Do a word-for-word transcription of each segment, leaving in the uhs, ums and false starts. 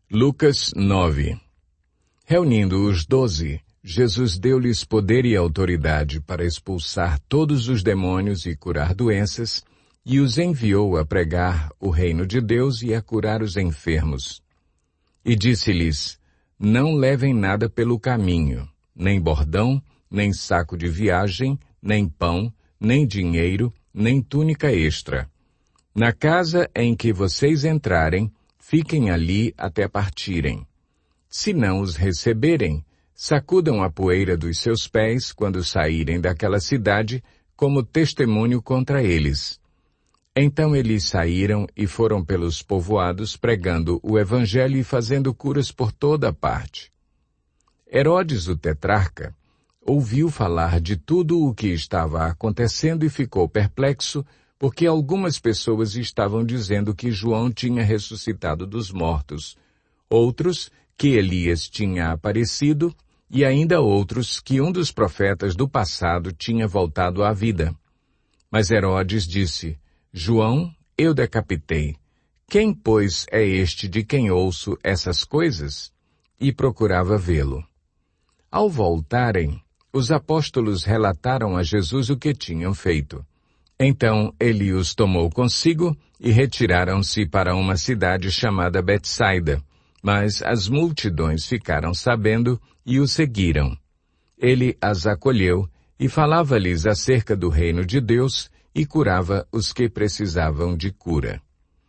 Lucas nove. Reunindo os doze, Jesus deu-lhes poder e autoridade para expulsar todos os demônios e curar doenças, e os enviou a pregar o reino de Deus e a curar os enfermos. E disse-lhes, não levem nada pelo caminho, nem bordão, nem saco de viagem, nem pão, nem dinheiro, nem túnica extra. Na casa em que vocês entrarem, fiquem ali até partirem. Se não os receberem, sacudam a poeira dos seus pés quando saírem daquela cidade, como testemunho contra eles. Então eles saíram e foram pelos povoados pregando o evangelho e fazendo curas por toda a parte. Herodes, o tetrarca, ouviu falar de tudo o que estava acontecendo e ficou perplexo, porque algumas pessoas estavam dizendo que João tinha ressuscitado dos mortos, outros que Elias tinha aparecido, e ainda outros que um dos profetas do passado tinha voltado à vida. Mas Herodes disse, João, eu decapitei. Quem, pois, é este de quem ouço essas coisas? E procurava vê-lo. Ao voltarem, os apóstolos relataram a Jesus o que tinham feito. Então ele os tomou consigo e retiraram-se para uma cidade chamada Betsaida, mas as multidões ficaram sabendo e o seguiram. Ele as acolheu e falava-lhes acerca do reino de Deus e curava os que precisavam de cura.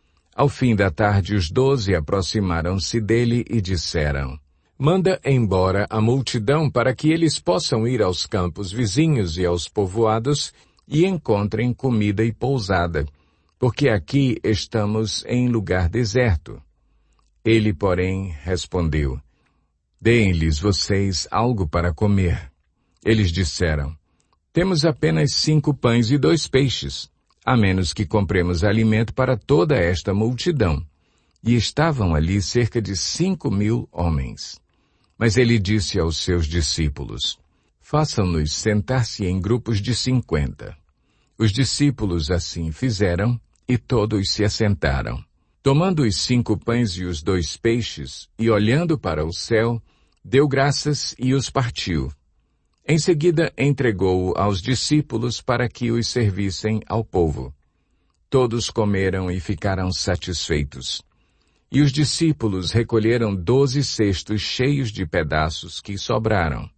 Ao fim da tarde os doze aproximaram-se dele e disseram, manda embora a multidão para que eles possam ir aos campos vizinhos e aos povoados e encontrem comida e pousada, porque aqui estamos em lugar deserto. Ele, porém, respondeu, deem-lhes vocês algo para comer. Eles disseram, temos apenas cinco pães e dois peixes, a menos que compremos alimento para toda esta multidão. E estavam ali cerca de cinco mil homens. Mas ele disse aos seus discípulos, façam-nos sentar-se em grupos de cinquenta. Os discípulos assim fizeram, e todos se assentaram. Tomando os cinco pães e os dois peixes, e olhando para o céu, deu graças e os partiu. Em seguida entregou-o aos discípulos para que os servissem ao povo. Todos comeram e ficaram satisfeitos. E os discípulos recolheram doze cestos cheios de pedaços que sobraram.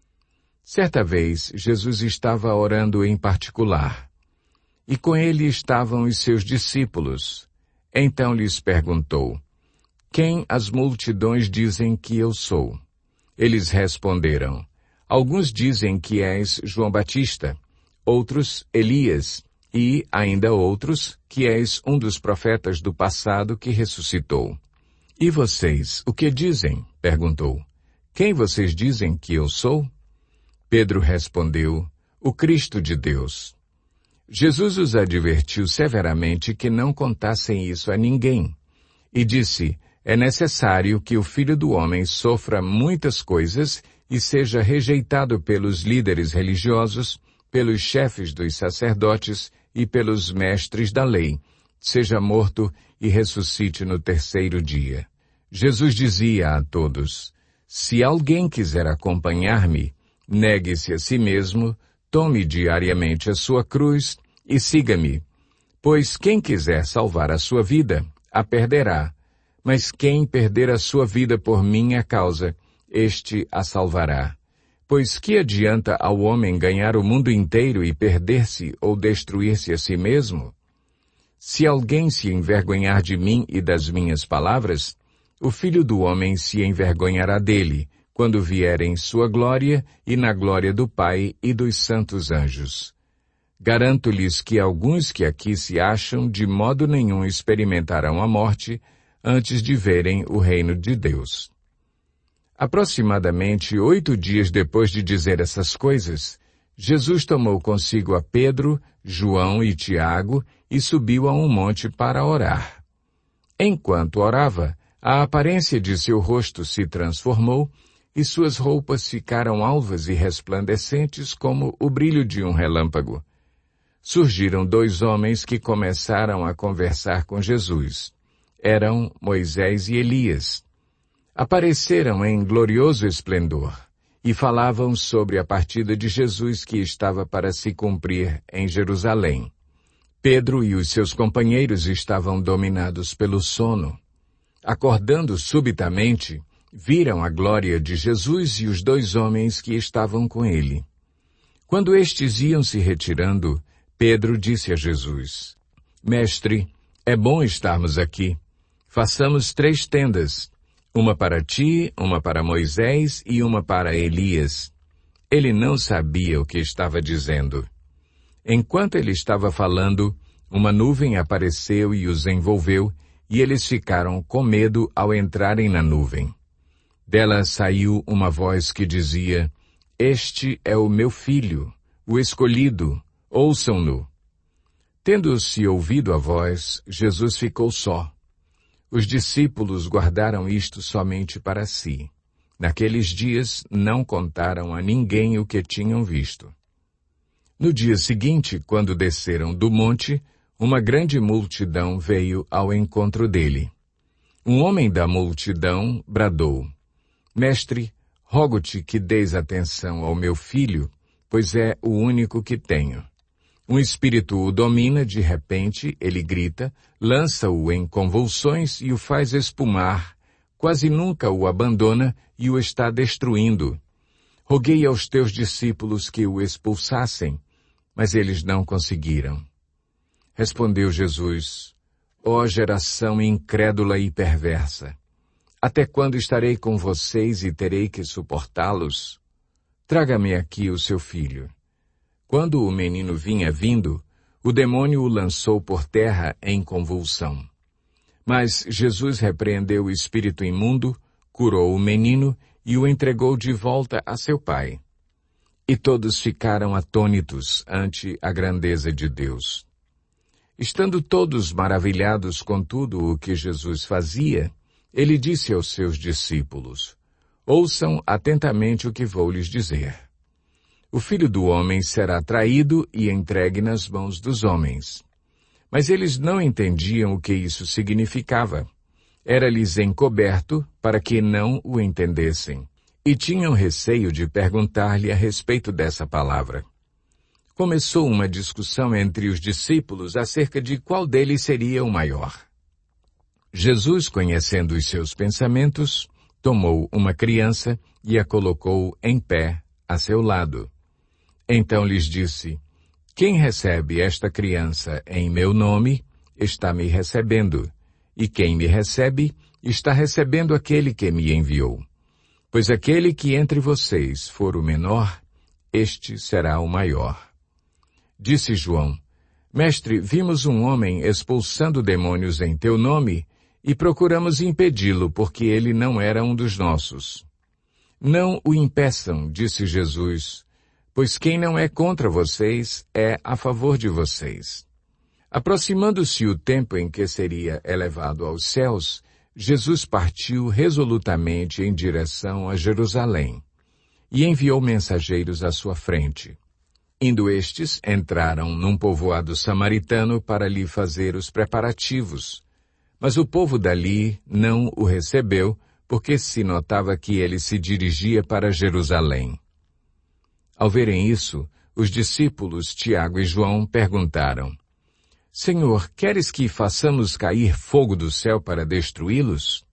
Certa vez, Jesus estava orando em particular. E com ele estavam os seus discípulos. Então lhes perguntou, quem as multidões dizem que eu sou? Eles responderam, alguns dizem que és João Batista, outros Elias, e ainda outros que és um dos profetas do passado que ressuscitou. E vocês, o que dizem? Perguntou. Quem vocês dizem que eu sou? Pedro respondeu, o Cristo de Deus. Jesus os advertiu severamente que não contassem isso a ninguém, e disse, é necessário que o Filho do Homem sofra muitas coisas e seja rejeitado pelos líderes religiosos, pelos chefes dos sacerdotes e pelos mestres da lei, seja morto e ressuscite no terceiro dia. Jesus dizia a todos, se alguém quiser acompanhar-me, negue-se a si mesmo, tome diariamente a sua cruz e siga-me. Pois quem quiser salvar a sua vida, a perderá. Mas quem perder a sua vida por minha causa, este a salvará. Pois que adianta ao homem ganhar o mundo inteiro e perder-se ou destruir-se a si mesmo? Se alguém se envergonhar de mim e das minhas palavras, o Filho do Homem se envergonhará dele, quando vier em sua glória e na glória do Pai e dos santos anjos. Garanto-lhes que alguns que aqui se acham de modo nenhum experimentarão a morte antes de verem o reino de Deus. Aproximadamente oito dias depois de dizer essas coisas, Jesus tomou consigo a Pedro, João e Tiago e subiu a um monte para orar. Enquanto orava, a aparência de seu rosto se transformou e suas roupas ficaram alvas e resplandecentes como o brilho de um relâmpago. Surgiram dois homens que começaram a conversar com Jesus. Eram Moisés e Elias. Apareceram em glorioso esplendor e falavam sobre a partida de Jesus que estava para se cumprir em Jerusalém. Pedro e os seus companheiros estavam dominados pelo sono. Acordando subitamente, viram a glória de Jesus e os dois homens que estavam com ele. Quando estes iam se retirando, Pedro disse a Jesus: Mestre, é bom estarmos aqui. Façamos três tendas, uma para ti, uma para Moisés e uma para Elias. Ele não sabia o que estava dizendo. Enquanto ele estava falando, uma nuvem apareceu e os envolveu, e eles ficaram com medo ao entrarem na nuvem. Dela saiu uma voz que dizia: Este é o meu filho, o escolhido, ouçam-no. Tendo-se ouvido a voz, Jesus ficou só. Os discípulos guardaram isto somente para si. Naqueles dias não contaram a ninguém o que tinham visto. No dia seguinte, quando desceram do monte, uma grande multidão veio ao encontro dele. Um homem da multidão bradou: Mestre, rogo-te que deis atenção ao meu filho, pois é o único que tenho. Um espírito o domina, de repente, ele grita, lança-o em convulsões e o faz espumar, quase nunca o abandona e o está destruindo. Roguei aos teus discípulos que o expulsassem, mas eles não conseguiram. Respondeu Jesus: Ó geração incrédula e perversa, até quando estarei com vocês e terei que suportá-los? Traga-me aqui o seu filho. Quando o menino vinha vindo, o demônio o lançou por terra em convulsão. Mas Jesus repreendeu o espírito imundo, curou o menino e o entregou de volta a seu pai. E todos ficaram atônitos ante a grandeza de Deus. Estando todos maravilhados com tudo o que Jesus fazia, ele disse aos seus discípulos: Ouçam atentamente o que vou lhes dizer. O Filho do Homem será traído e entregue nas mãos dos homens. Mas eles não entendiam o que isso significava. Era-lhes encoberto para que não o entendessem, e tinham receio de perguntar-lhe a respeito dessa palavra. Começou uma discussão entre os discípulos acerca de qual deles seria o maior. Jesus, conhecendo os seus pensamentos, tomou uma criança e a colocou em pé a seu lado. Então lhes disse: Quem recebe esta criança em meu nome, está me recebendo, e quem me recebe, está recebendo aquele que me enviou. Pois aquele que entre vocês for o menor, este será o maior. Disse João: Mestre, vimos um homem expulsando demônios em teu nome, e procuramos impedi-lo, porque ele não era um dos nossos. Não o impeçam, disse Jesus, pois quem não é contra vocês é a favor de vocês. Aproximando-se o tempo em que seria elevado aos céus, Jesus partiu resolutamente em direção a Jerusalém, e enviou mensageiros à sua frente. Indo estes, entraram num povoado samaritano para lhe fazer os preparativos. Mas o povo dali não o recebeu, porque se notava que ele se dirigia para Jerusalém. Ao verem isso, os discípulos Tiago e João perguntaram: Senhor, queres que façamos cair fogo do céu para destruí-los?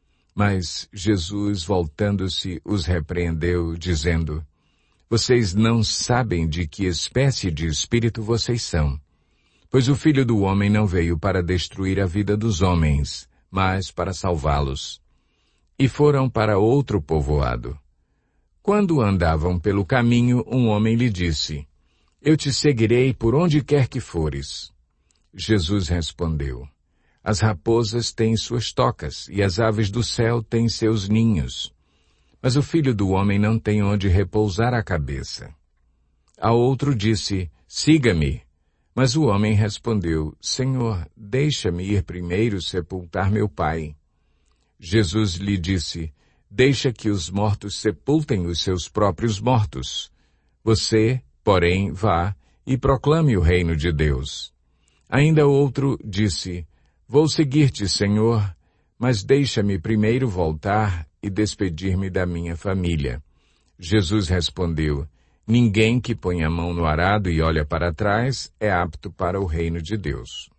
Mas Jesus, voltando-se, os repreendeu, dizendo: Vocês não sabem de que espécie de espírito vocês são, pois o Filho do Homem não veio para destruir a vida dos homens, mas para salvá-los. E foram para outro povoado. Quando andavam pelo caminho, um homem lhe disse: Eu te seguirei por onde quer que fores. Jesus respondeu: As raposas têm suas tocas, e as aves do céu têm seus ninhos. Mas o Filho do Homem não tem onde repousar a cabeça. A outro disse: Siga-me. Mas o homem respondeu: Senhor, deixa-me ir primeiro sepultar meu pai. Jesus lhe disse: Deixa que os mortos sepultem os seus próprios mortos. Você, porém, vá e proclame o reino de Deus. Ainda outro disse: Vou seguir-te, Senhor, mas deixa-me primeiro voltar e despedir-me da minha família. Jesus respondeu, ninguém que põe a mão no arado e olha para trás é apto para o reino de Deus.